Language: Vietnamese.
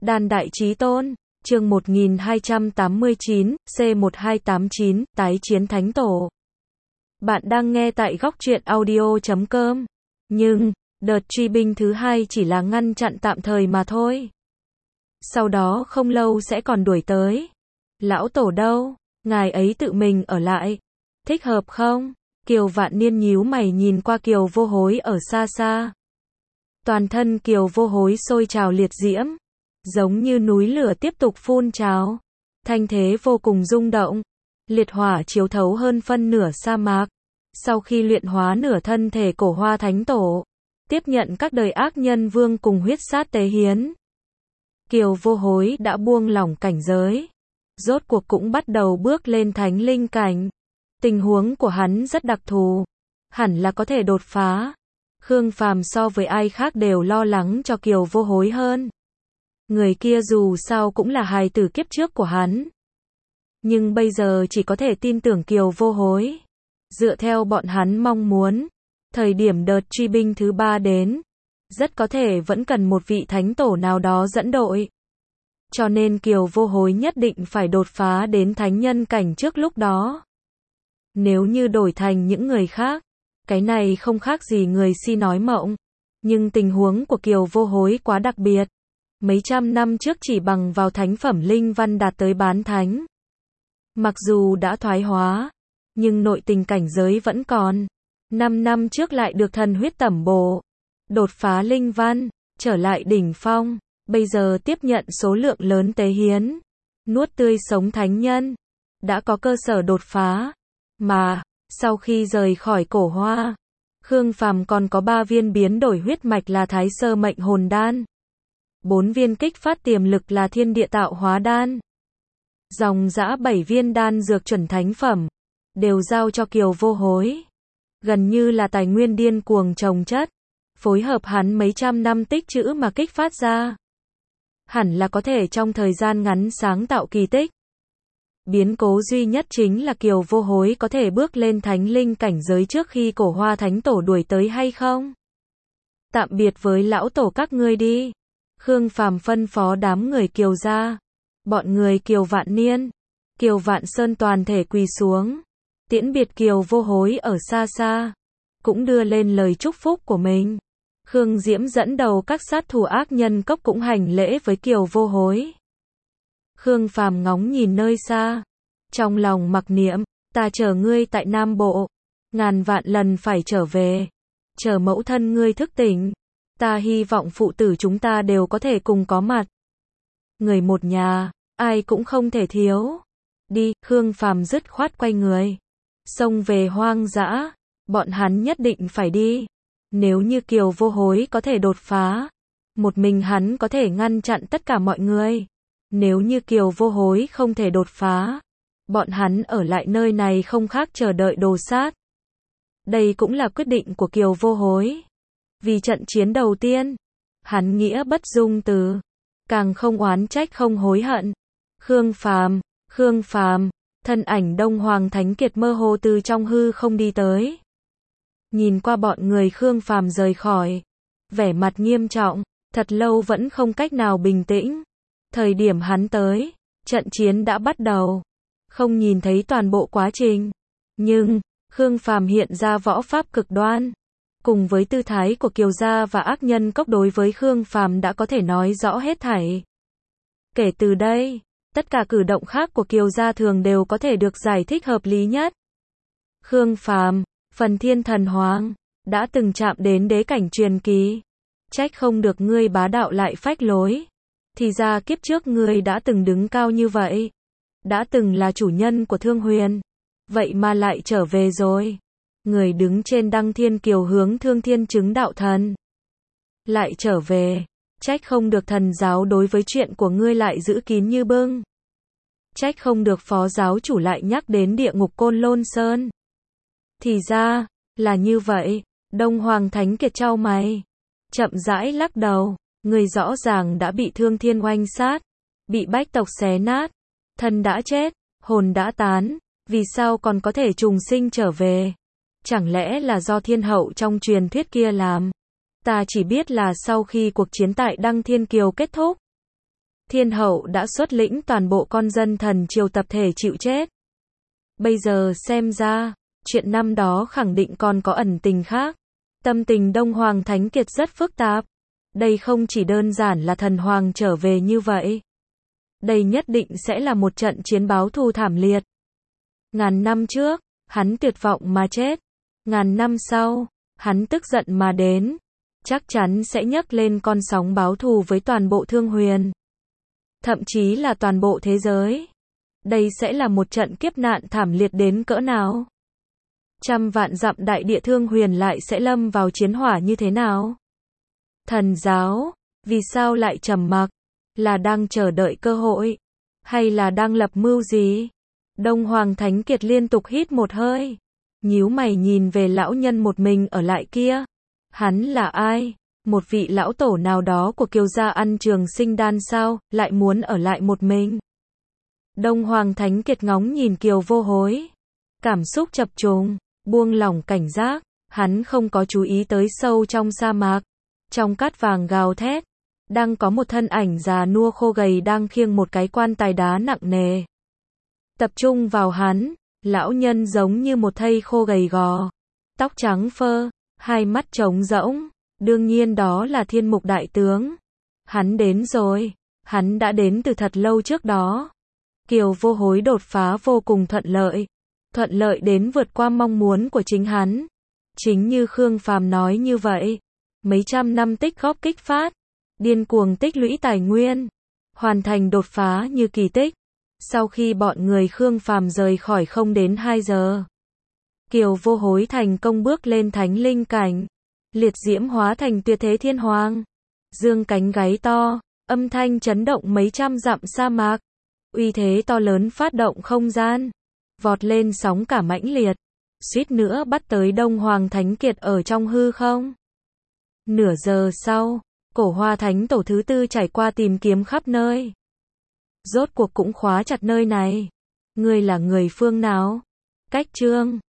Đan Đại Chí Tôn, chương 1289, C1289, tái chiến Thánh Tổ. Bạn đang nghe tại góc truyện audio.com. Nhưng, đợt truy binh thứ hai chỉ là ngăn chặn tạm thời mà thôi. Sau đó không lâu sẽ còn đuổi tới. Lão Tổ đâu? Ngài ấy tự mình ở lại. Thích hợp không? Kiều Vạn Niên nhíu mày nhìn qua Kiều Vô Hối ở xa xa. Toàn thân Kiều Vô Hối sôi trào liệt diễm, giống như núi lửa tiếp tục phun trào. Thanh thế vô cùng rung động. Liệt hỏa chiếu thấu hơn phân nửa sa mạc. Sau khi luyện hóa nửa thân thể Cổ Hoa Thánh Tổ, tiếp nhận các đời ác nhân vương cùng huyết sát tế hiến, Kiều Vô Hối đã buông lỏng cảnh giới. Rốt cuộc cũng bắt đầu bước lên thánh linh cảnh. Tình huống của hắn rất đặc thù, hẳn là có thể đột phá. Khương Phàm so với ai khác đều lo lắng cho Kiều Vô Hối hơn. Người kia dù sao cũng là hài tử kiếp trước của hắn. Nhưng bây giờ chỉ có thể tin tưởng Kiều Vô Hối. Dựa theo bọn hắn mong muốn, thời điểm đợt truy binh thứ 3 đến, rất có thể vẫn cần một vị thánh tổ nào đó dẫn đội. Cho nên Kiều Vô Hối nhất định phải đột phá đến thánh nhân cảnh trước lúc đó. Nếu như đổi thành những người khác, cái này không khác gì người si nói mộng. Nhưng tình huống của Kiều Vô Hối quá đặc biệt. Mấy trăm năm trước chỉ bằng vào thánh phẩm linh văn đạt tới bán thánh. Mặc dù đã thoái hóa, nhưng nội tình cảnh giới vẫn còn. 5 năm trước lại được thần huyết tẩm bổ, đột phá linh văn, trở lại đỉnh phong. Bây giờ tiếp nhận số lượng lớn tế hiến, nuốt tươi sống thánh nhân, đã có cơ sở đột phá. Mà, sau khi rời khỏi Cổ Hoa, Khương Phàm còn có 3 viên biến đổi huyết mạch là Thái Sơ Mệnh Hồn Đan, 4 viên kích phát tiềm lực là Thiên Địa Tạo Hóa Đan, dòng dã 7 viên đan dược chuẩn thánh phẩm, đều giao cho Kiều Vô Hối. Gần như là tài nguyên điên cuồng chồng chất, phối hợp hắn mấy trăm năm tích trữ mà kích phát ra. Hẳn là có thể trong thời gian ngắn sáng tạo kỳ tích. Biến cố duy nhất chính là Kiều Vô Hối có thể bước lên thánh linh cảnh giới trước khi Cổ Hoa Thánh Tổ đuổi tới hay không. Tạm biệt với lão tổ các ngươi đi. Khương Phàm phân phó đám người Kiều gia. Bọn người Kiều Vạn Niên, Kiều Vạn Sơn toàn thể quỳ xuống, tiễn biệt Kiều Vô Hối ở xa xa, cũng đưa lên lời chúc phúc của mình. Khương Diễm dẫn đầu các sát thủ ác nhân cốc cũng hành lễ với Kiều Vô Hối. Khương Phàm ngóng nhìn nơi xa, trong lòng mặc niệm, ta chờ ngươi tại Nam Bộ, ngàn vạn lần phải trở về, chờ mẫu thân ngươi thức tỉnh, ta hy vọng phụ tử chúng ta đều có thể cùng có mặt. Người một nhà, ai cũng không thể thiếu. Đi, Khương Phàm dứt khoát quay người, xông về hoang dã, bọn hắn nhất định phải đi. Nếu như Kiều Vô Hối có thể đột phá, một mình hắn có thể ngăn chặn tất cả mọi người. Nếu như Kiều Vô Hối không thể đột phá, bọn hắn ở lại nơi này không khác chờ đợi đồ sát. Đây cũng là quyết định của Kiều Vô Hối. Vì trận chiến đầu tiên, hắn nghĩa bất dung từ, càng không oán trách không hối hận. Khương Phàm, thân ảnh Đông Hoàng Thánh Kiệt mơ hồ từ trong hư không đi tới. Nhìn qua bọn người Khương Phàm rời khỏi, vẻ mặt nghiêm trọng, thật lâu vẫn không cách nào bình tĩnh. Thời điểm hắn tới, trận chiến đã bắt đầu. Không nhìn thấy toàn bộ quá trình, nhưng Khương Phàm hiện ra võ pháp cực đoan, cùng với tư thái của Kiều gia và ác nhân cốc đối với Khương Phàm đã có thể nói rõ hết thảy. Kể từ đây, tất cả cử động khác của Kiều gia thường đều có thể được giải thích hợp lý nhất. Khương Phàm, phần thiên thần hoàng, đã từng chạm đến đế cảnh truyền kỳ. Trách không được ngươi bá đạo lại phách lối. Thì ra kiếp trước ngươi đã từng đứng cao như vậy. Đã từng là chủ nhân của Thương Huyền. Vậy mà lại trở về rồi. Người đứng trên đăng thiên kiều hướng Thương Thiên chứng đạo thần. Lại trở về. Trách không được thần giáo đối với chuyện của ngươi lại giữ kín như bưng. Trách không được phó giáo chủ lại nhắc đến địa ngục Côn Lôn Sơn. Thì ra, là như vậy. Đông Hoàng Thánh Kiệt chau mày, chậm rãi lắc đầu. Người rõ ràng đã bị Thương Thiên oanh sát, bị bách tộc xé nát, thân đã chết, hồn đã tán, vì sao còn có thể trùng sinh trở về? Chẳng lẽ là do thiên hậu trong truyền thuyết kia làm? Ta chỉ biết là sau khi cuộc chiến tại Đăng Thiên Kiều kết thúc, Thiên hậu đã xuất lĩnh toàn bộ con dân thần triều tập thể chịu chết. Bây giờ xem ra, chuyện năm đó khẳng định còn có ẩn tình khác. Tâm tình Đông Hoàng Thánh Kiệt rất phức tạp. Đây không chỉ đơn giản là thần hoàng trở về như vậy. Đây nhất định sẽ là một trận chiến báo thù thảm liệt. Ngàn năm trước, hắn tuyệt vọng mà chết. Ngàn năm sau, hắn tức giận mà đến. Chắc chắn sẽ nhấc lên con sóng báo thù với toàn bộ Thương Huyền. Thậm chí là toàn bộ thế giới. Đây sẽ là một trận kiếp nạn thảm liệt đến cỡ nào? Trăm vạn dặm đại địa Thương Huyền lại sẽ lâm vào chiến hỏa như thế nào? Thần giáo, vì sao lại trầm mặc? Là đang chờ đợi cơ hội? Hay là đang lập mưu gì? Đông Hoàng Thánh Kiệt liên tục hít một hơi. Nhíu mày nhìn về lão nhân một mình ở lại kia. Hắn là ai? Một vị lão tổ nào đó của Kiều gia ăn trường sinh đan sao, lại muốn ở lại một mình? Đông Hoàng Thánh Kiệt ngóng nhìn Kiều Vô Hối. Cảm xúc chập trùng, buông lỏng cảnh giác, hắn không có chú ý tới sâu trong sa mạc. Trong cát vàng gào thét, đang có một thân ảnh già nua khô gầy đang khiêng một cái quan tài đá nặng nề. Tập trung vào hắn, lão nhân giống như một thây khô gầy gò, tóc trắng phơ, hai mắt trống rỗng, đương nhiên đó là Thiên Mục đại tướng. Hắn đến rồi, hắn đã đến từ thật lâu trước đó. Kiều Vô Hối đột phá vô cùng thuận lợi đến vượt qua mong muốn của chính hắn. Chính như Khương Phàm nói như vậy, mấy trăm năm tích góp kích phát, điên cuồng tích lũy tài nguyên, hoàn thành đột phá như kỳ tích. Sau khi bọn người Khương Phàm rời khỏi không đến 2 giờ, Kiều Vô Hối thành công bước lên thánh linh cảnh, liệt diễm hóa thành tuyệt thế thiên hoàng, dương cánh gáy to, âm thanh chấn động mấy trăm dặm sa mạc, uy thế to lớn phát động không gian, vọt lên sóng cả mãnh liệt, suýt nữa bắt tới Đông Hoàng Thánh Kiệt ở trong hư không. Nửa giờ sau, Cổ Hoa Thánh Tổ thứ tư trải qua tìm kiếm khắp nơi. Rốt cuộc cũng khóa chặt nơi này. Ngươi là người phương nào? Cách Trương,